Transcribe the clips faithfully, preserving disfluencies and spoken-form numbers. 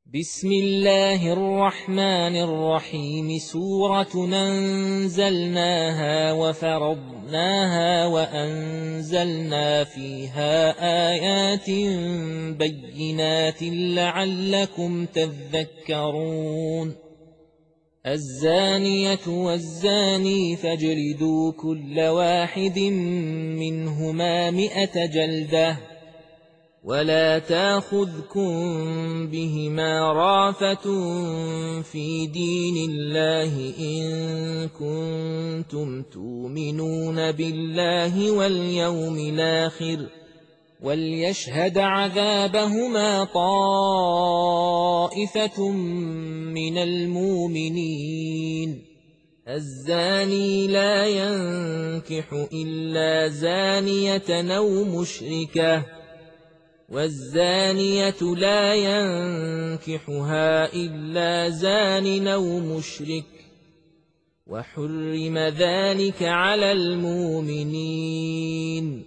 بسم الله الرحمن الرحيم سورة أنزلناها وفرضناها وأنزلنا فيها آيات بينات لعلكم تذكرون الزانية والزاني فاجلدوا كل واحد منهما مئة جلدة ولا تاخذكم بهما رافة في دين الله إن كنتم تؤمنون بالله واليوم الآخر وليشهد عذابهما طائفة من المؤمنين الزاني لا ينكح إلا زانية أو مشركة والزانية لا ينكحها إلا زان أو مشرك وحرم ذلك على المؤمنين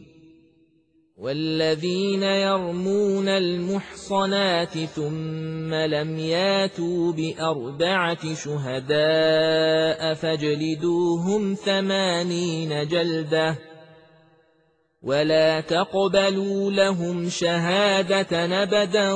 والذين يرمون المحصنات ثم لم ياتوا بأربعة شهداء فاجلدوهم ثمانين جلدة ولا تقبلوا لهم شهادة أبدا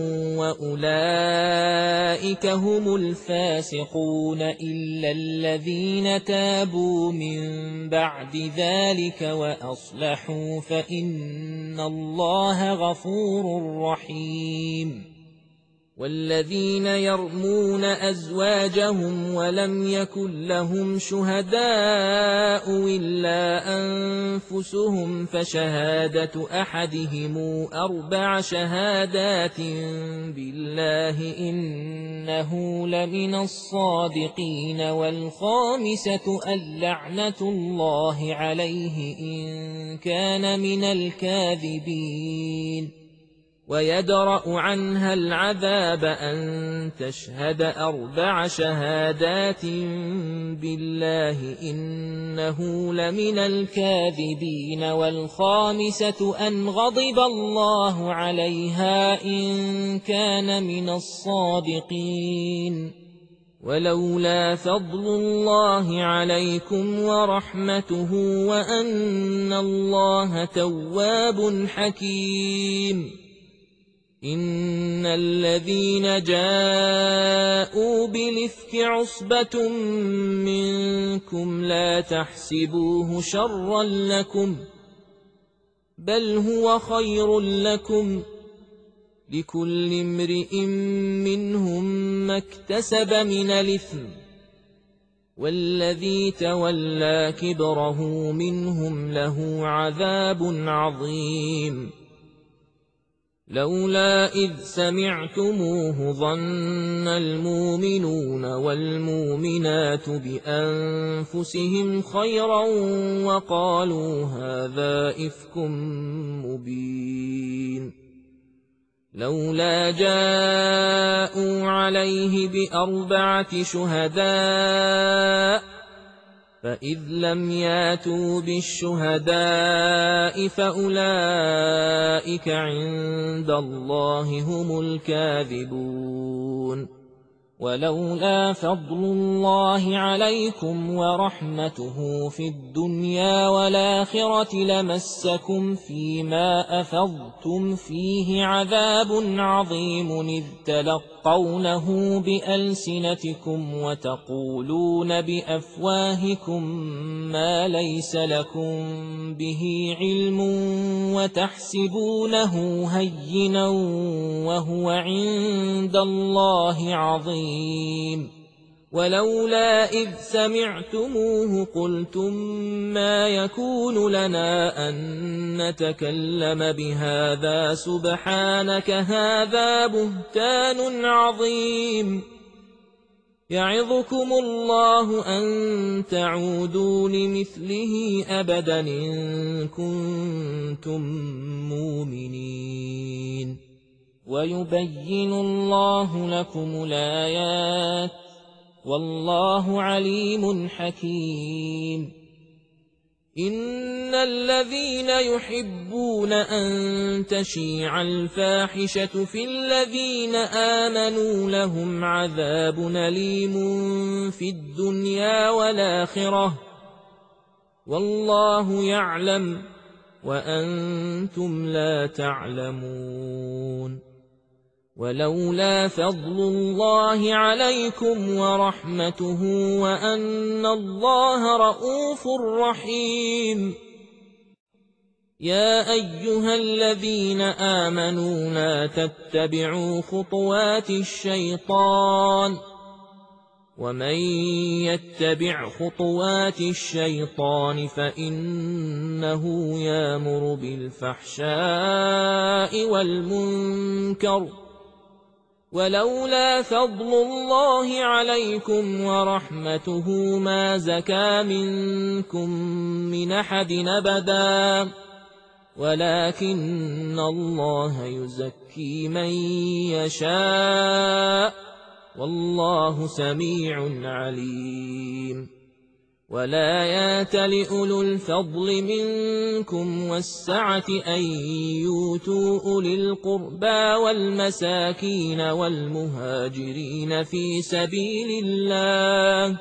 وأولئك هم الفاسقون إلا الذين تابوا من بعد ذلك وأصلحوا فإن الله غفور رحيم والذين يرمون أزواجهم ولم يكن لهم شهداء إلا أنفسهم فشهادة أحدهم أربع شهادات بالله إنه لمن الصادقين والخامسة اللعنة الله عليه إن كان من الكاذبين ويدرأ عنها العذاب أن تشهد أربع شهادات بالله إنه لمن الكاذبين والخامسة أن غضب الله عليها إن كان من الصادقين ولولا فضل الله عليكم ورحمته وأن الله تواب حكيم إن الذين جاءوا بالإفك عصبة منكم لا تحسبوه شرا لكم بل هو خير لكم لكل امرئ منهم ما اكتسب من الإثم والذي تولى كبره منهم له عذاب عظيم لولا إذ سمعتموه ظن المؤمنون والمؤمنات بأنفسهم خيرا وقالوا هذا إفك مبين لولا جاءوا عليه بأربعة شهداء فإذ لم ياتوا بالشهداء فأولئك عند الله هم الكاذبون ولولا فضل الله عليكم ورحمته في الدنيا والآخرة لمسكم فيما أفضتم فيه عذاب عظيم إذ تلقونه بألسنتكم وتقولون بأفواهكم ما ليس لكم به علم وتحسبونه هينا وهو عند الله عظيم ولولا إذ سمعتموه قلتم ما يكون لنا أن نتكلم بهذا سبحانك هذا بهتان عظيم يعظكم الله أن تعودوا لمثله أبدا إن كنتم مؤمنين ويبين الله لكم الآيات والله عليم حكيم إن الذين يحبون أن تشيع الفاحشة في الذين آمنوا لهم عذاب أليم في الدنيا والآخرة والله يعلم وأنتم لا تعلمون ولولا فضل الله عليكم ورحمته وأن الله رءوف رحيم يا أيها الذين آمنوا لا تتبعوا خطوات الشيطان ومن يتبع خطوات الشيطان فإنه يأمر بالفحشاء والمنكر ولولا فضل الله عليكم ورحمته ما زكى منكم من أحد أبدا ولكن الله يزكي من يشاء والله سميع عليم ولا يات لأولو الفضل منكم والسعة أن يؤتوا أولي القربى والمساكين والمهاجرين في سبيل الله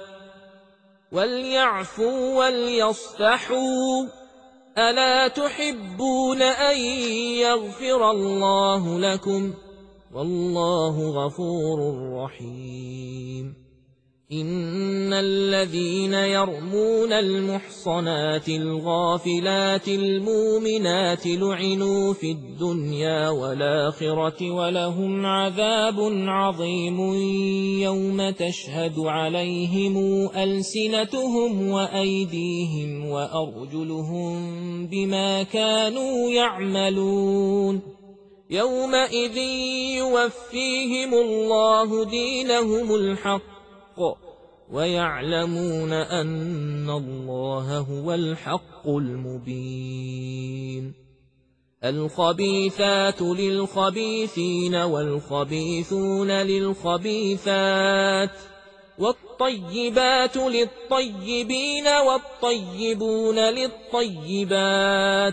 وليعفوا وليصفحوا ألا تحبون أن يغفر الله لكم والله غفور رحيم إن الذين يرمون المحصنات الغافلات المؤمنات لعنوا في الدنيا والآخرة ولهم عذاب عظيم يوم تشهد عليهم ألسنتهم وأيديهم وأرجلهم بما كانوا يعملون يومئذ يوفيهم الله دينهم الحق ويعلمون أن الله هو الحق المبين الخبيثات للخبيثين والخبيثون للخبيثات والطيبات للطيبين والطيبون للطيبات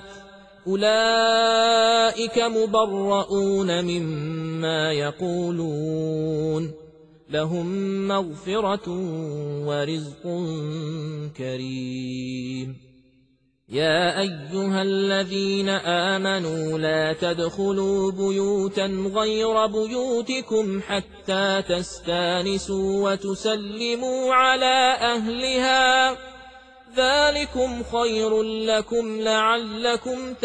أولئك مبرؤون مما يقولون لهم مغفرة ورزق كريم يا أيها الذين آمنوا لا تدخلوا بيوتا غير بيوتكم حتى تستانسوا وتسلموا على أهلها ذلكم خير لكم لعلكم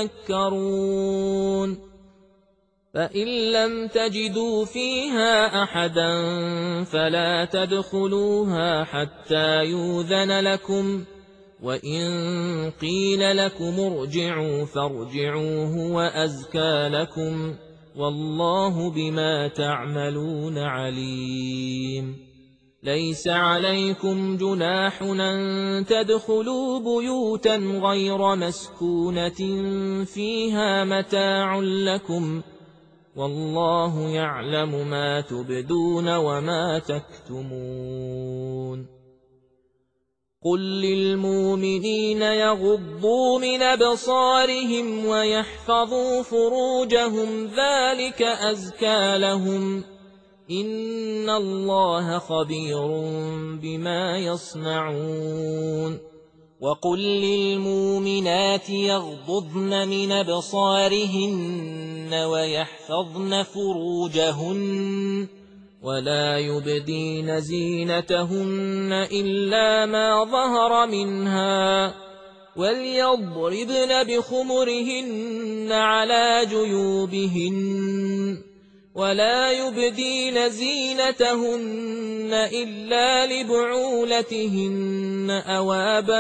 تذكرون فإن لم تجدوا فيها أحدا فلا تدخلوها حتى يؤذن لكم وإن قيل لكم ارجعوا فارجعوا هو أزكى لكم والله بما تعملون عليم ليس عليكم جناح أن تدخلوا بيوتا غير مسكونة فيها متاع لكم والله يعلم ما تبدون وما تكتمون قل للمؤمنين يغضوا من أبصارهم ويحفظوا فروجهم ذلك أزكى لهم إن الله خبير بما يصنعون وقل للمؤمنات يغضضن من أبصارهن ويحفظن فروجهن ولا يبدين زينتهن إلا ما ظهر منها وليضربن بخمرهن على جيوبهن ولا يبدين زينتهن إلا لبعولتهن أو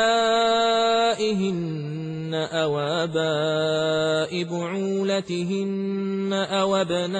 آبائهن أو آباء بعولتهن أو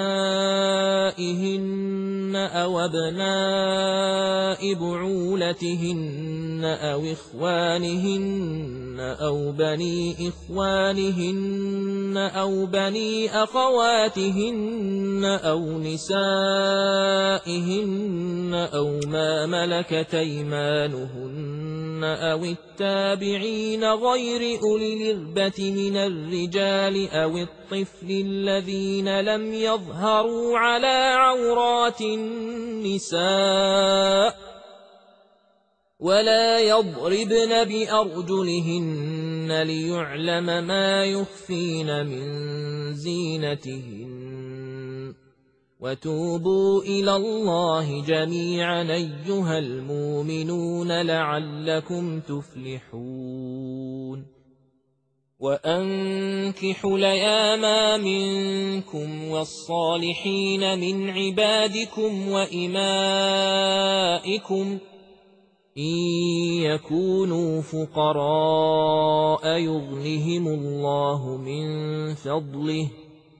أبنائهن أو أبناء بعولتهن أو إخوانهن أو بني إخوانهن أو بني أخواتهن أو نسائهن أو ما ملكت أيمانهن أو التابعين غير أولي الإربة من الرجال أو الطفل الذين لم يظهروا على عورات النساء ولا يضربن بأرجلهن ليعلم ما يخفين من زينتهن وتوبوا إلى الله جميعا أيها المؤمنون لعلكم تفلحون وأنكحوا الأيام منكم والصالحين من عبادكم وإمائكم إن يكونوا فقراء يغنهم الله من فضله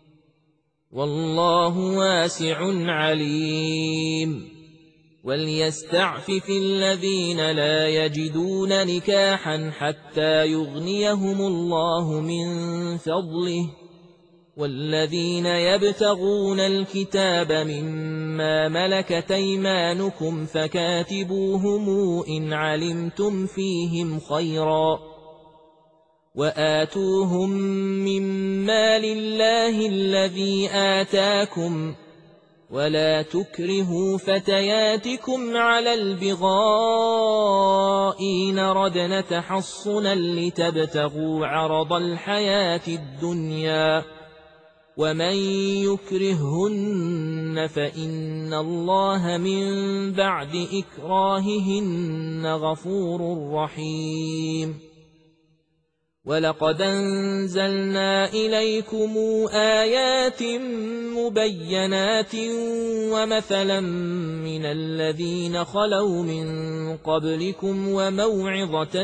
والله واسع عليم وليستعفف الذين لا يجدون نكاحا حتى يغنيهم الله من فضله والذين يبتغون الكتاب مما ملكت أيمانكم فكاتبوهم إن علمتم فيهم خيرا وآتوهم مما لله الذي آتاكم ولا تكرهوا فتياتكم على البغاء إن ردن تحصنا لتبتغوا عرض الحياة الدنيا ومن يكرههن فإن الله من بعد إكراههن غفور رحيم ولقد أنزلنا إليكم آيات مبينات ومثلا من الذين خلوا من قبلكم وموعظة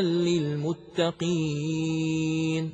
للمتقين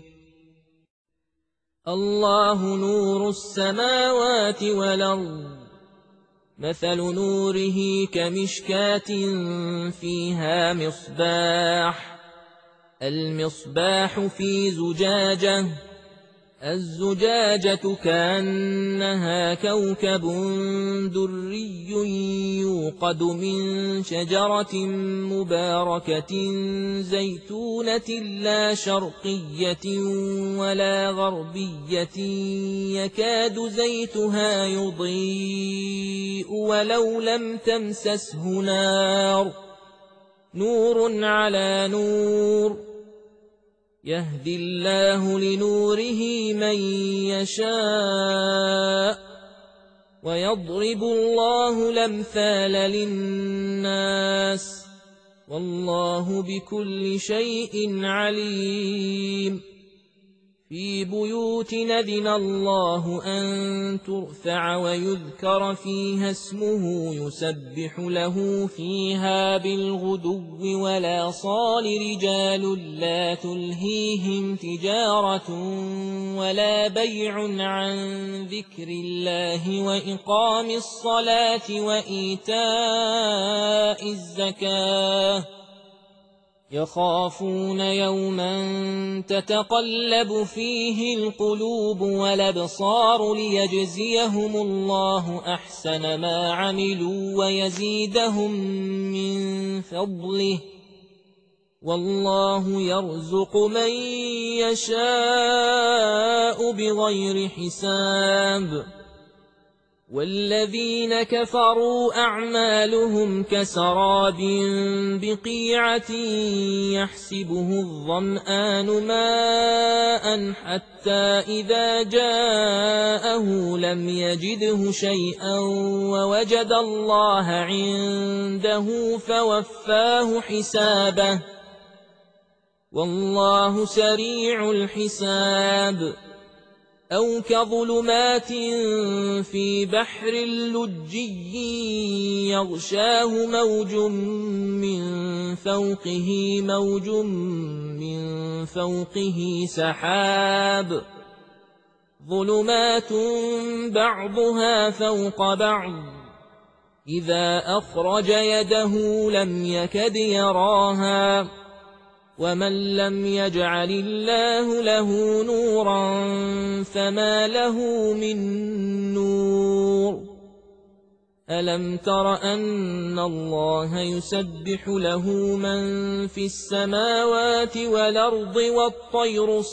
الله نور السماوات والأرض مثل نوره كمشكاة فيها مصباح المصباح في زجاجة الزجاجة كأنها كوكب دري يوقد من شجرة مباركة زيتونة لا شرقية ولا غربية يكاد زيتها يضيء ولو لم تمسسه نار نور على نور يهدي الله لنوره من يشاء ويضرب الله الأمثال للناس والله بكل شيء عليم في بيوت أذن الله أن ترفع ويذكر فيها اسمه يسبح له فيها بالغدو ولا صال رجال لا تلهيهم تجارة ولا بيع عن ذكر الله وإقام الصلاة وإيتاء الزكاة يخافون يوما تتقلب فيه القلوب والأبصار ليجزيهم الله أحسن ما عملوا ويزيدهم من فضله والله يرزق من يشاء بغير حساب والذين كفروا أعمالهم كسراب بقيعة يحسبه الظمآن ماء حتى إذا جاءه لم يجده شيئا ووجد الله عنده فوفاه حسابه والله سريع الحساب أو كظلمات في بحر لجي يغشاه موج من فوقه موج من فوقه سحاب ظلمات بعضها فوق بعض إذا أخرج يده لم يكد يراها ومن لم يجعل الله له نورا فما له من نور ألم تر أن الله يسبح له من في السماوات والأرض والطير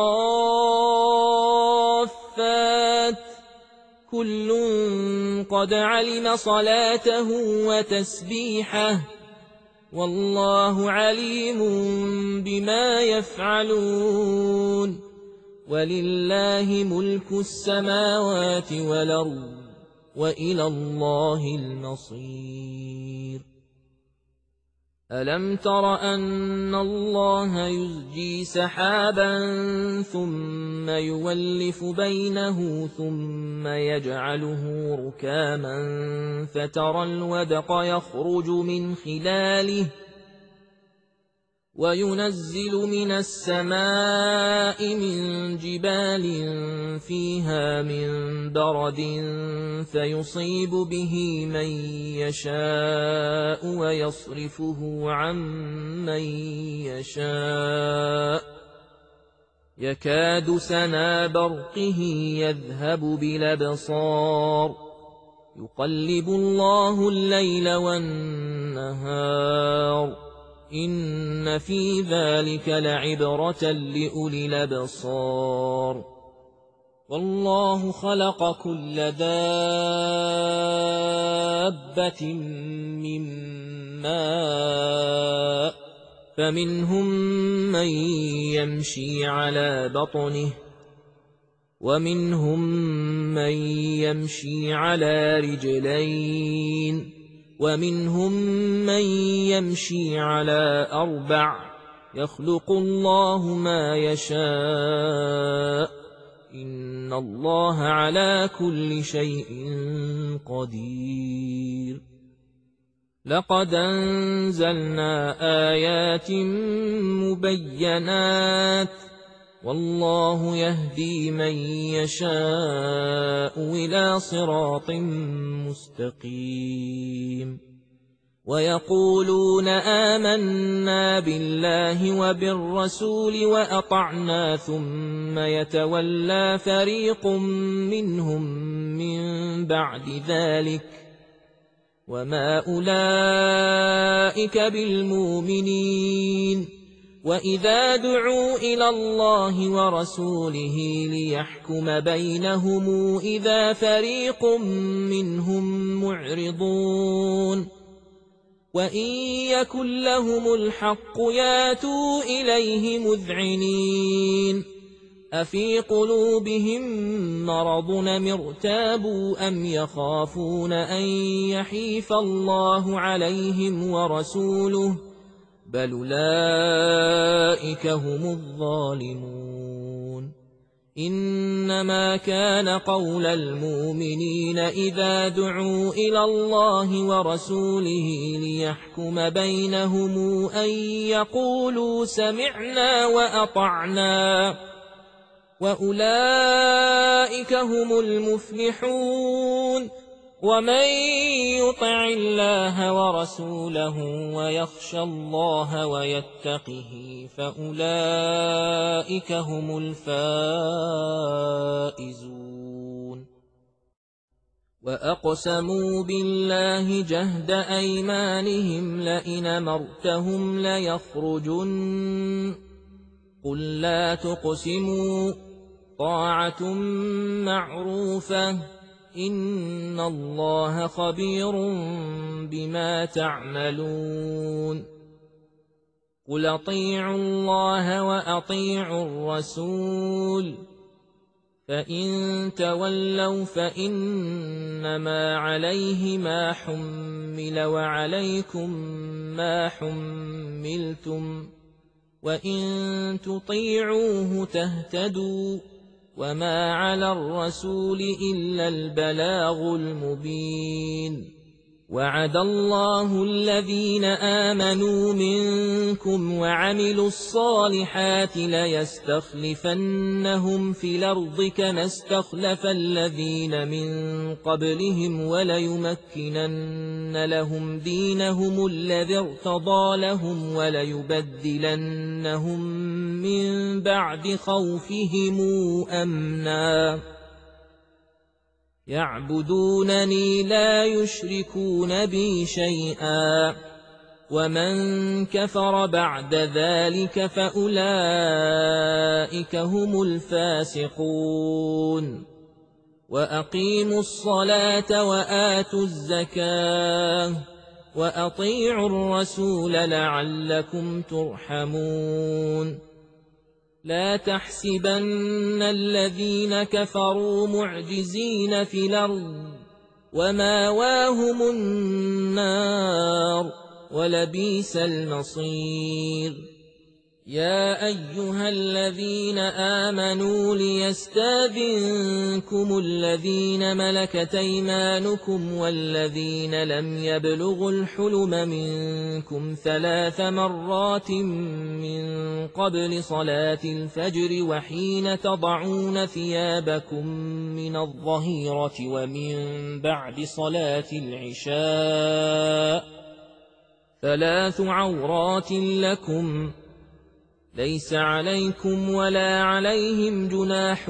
صافات كل قد علم صلاته وتسبيحه والله عليم بما يفعلون ولله ملك السماوات والأرض وإلى الله المصير ألم تر أن الله يزجي سحابا ثم يولف بينه ثم يجعله ركاما فترى الودق يخرج من خلاله وينزل من السماء من جبال فيها من برد فيصيب به من يشاء ويصرفه عن من يشاء يكاد سنا برقه يذهب بالأبصار يقلب الله الليل والنهار إن في ذلك لعبرة لأولي الأبصار والله خلق كل دابة من ماء فمنهم من يمشي على بطنه ومنهم من يمشي على رجلين ومنهم من يمشي على أربع يخلق الله ما يشاء إن الله على كل شيء قدير لقد أنزلنا آيات مبينات والله يهدي من يشاء إلى صراط مستقيم ويقولون آمنا بالله وبالرسول وأطعنا ثم يتولى فريق منهم من بعد ذلك وما أولئك بالمؤمنين وإذا دعوا إلى الله ورسوله ليحكم بينهم إذا فريق منهم معرضون وإن يكن لهم الحق ياتوا إليه مذعنين أفي قلوبهم مرض أم ارتابوا أم يخافون أن يحيف الله عليهم ورسوله بل أولئك هم الظالمون إنما كان قول المؤمنين إذا دعوا إلى الله ورسوله ليحكم بينهم أن يقولوا سمعنا وأطعنا وأولئك هم المفلحون ومن يطع الله ورسوله ويخشى الله ويتقه فأولئك هم الفائزون وأقسموا بالله جهد أيمانهم لئن أمرتهم ليخرجن قل لا تقسموا طاعة معروفة إن الله خبير بما تعملون قل أطيعوا الله وأطيعوا الرسول فإن تولوا فإنما عليه ما حمل وعليكم ما حملتم وإن تطيعوه تهتدوا وما على الرسول إلا البلاغ المبين وعد الله الذين آمنوا منكم وعملوا الصالحات ليستخلفنهم في الأرض كما استخلف الذين من قبلهم وليمكنن لهم دينهم الذي ارتضى لهم وليبدلنهم من بعد خوفهم أمنا يعبدونني لا يشركون بي شيئا ومن كفر بعد ذلك فأولئك هم الفاسقون وأقيموا الصلاة وآتوا الزكاة وأطيعوا الرسول لعلكم ترحمون لا تحسبن الذين كفروا معجزين في الأرض وماواهم النار ولبئس المصير يا أيها الذين آمنوا ليستاذنكم الذين ملكت أيمانكم والذين لم يبلغوا الحلم منكم ثلاث مرات من قبل صلاة الفجر وحين تضعون ثيابكم من الظهيرة ومن بعد صلاة العشاء ثلاث عورات لكم ليس عليكم ولا عليهم جناح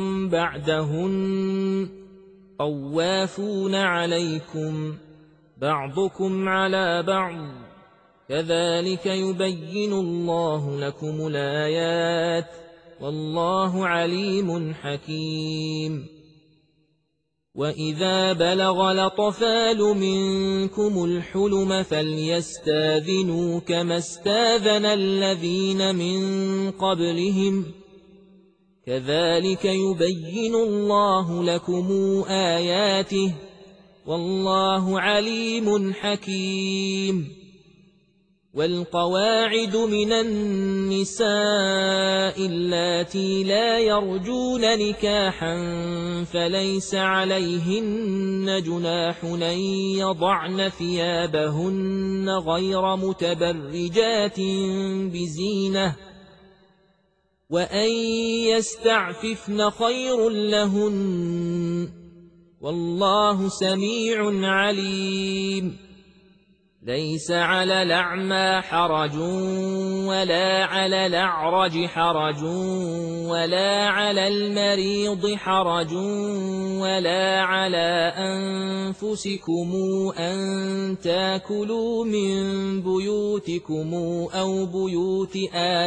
بعدهن طوافون عليكم بعضكم على بعض كذلك يبين الله لكم الآيات والله عليم حكيم وإذا بلغ الأطفال منكم الحلم فليستاذنوا كما استاذن الذين من قبلهم كذلك يبين الله لكم آياته والله عليم حكيم والقواعد من النساء اللاتي لا يرجون نكاحا فليس عليهن جناح أن يضعن ثيابهن غير متبرجات بزينة وأن يستعففن خير لهن والله سميع عليم ليس على الأعمى حرج ولا على الأعرج حرج ولا على المريض حرج ولا على أنفسكم أن تاكلوا من بيوتكم أو بيوت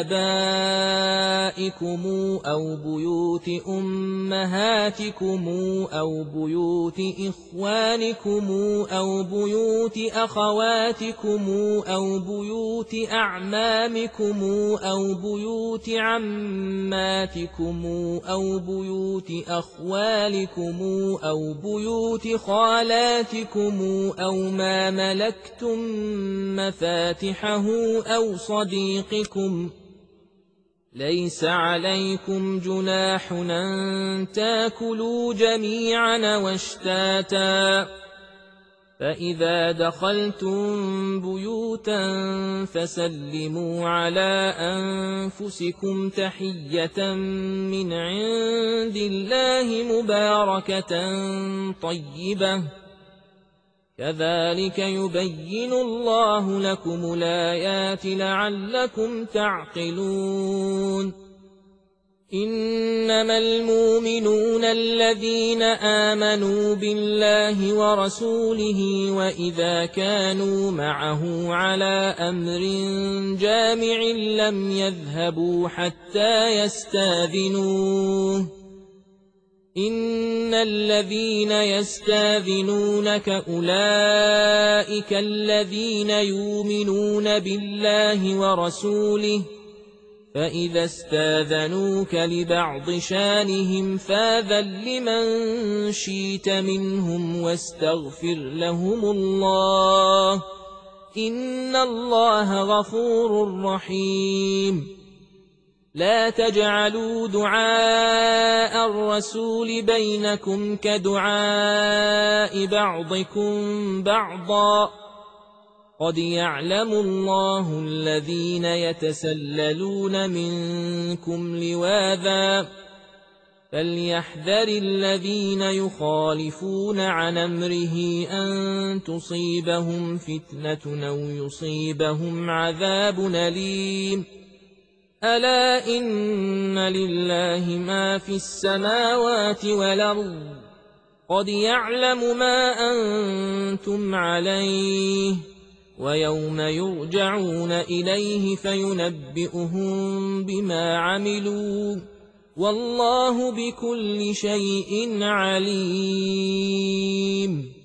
آبائكم أو بيوت أمهاتكم أو بيوت إخوانكم أو بيوت أخواتكم أو بيوت أعمامكم أو بيوت عماتكم أو بيوت أخوالكم أو بيوت خالاتكم أو ما ملكتم مفاتحه أو صديقكم ليس عليكم جناح أن تاكلوا جميعا واشتاتا فإذا دخلتم بيوتا فسلموا على أنفسكم تحية من عند الله مباركة طيبة كذلك يبين الله لكم الآيات لعلكم تعقلون إنما المؤمنون الذين آمنوا بالله ورسوله وإذا كانوا معه على أمر جامع لم يذهبوا حتى يستاذنوه إن الذين يستاذنونك أولئك الذين يؤمنون بالله ورسوله فإذا استاذنوك لبعض شانهم فاذن لمن شئت منهم واستغفر لهم الله إن الله غفور رحيم لا تجعلوا دعاء الرسول بينكم كدعاء بعضكم بعضا قد يعلم الله الذين يتسللون منكم لواذا فليحذر الذين يخالفون عن أمره أن تصيبهم فتنة أو يصيبهم عذاب أليم ألا إن لله ما في السماوات والأرض قد يعلم ما أنتم عليه ويوم يرجعون إليه فينبئهم بما عملوا والله بكل شيء عليم.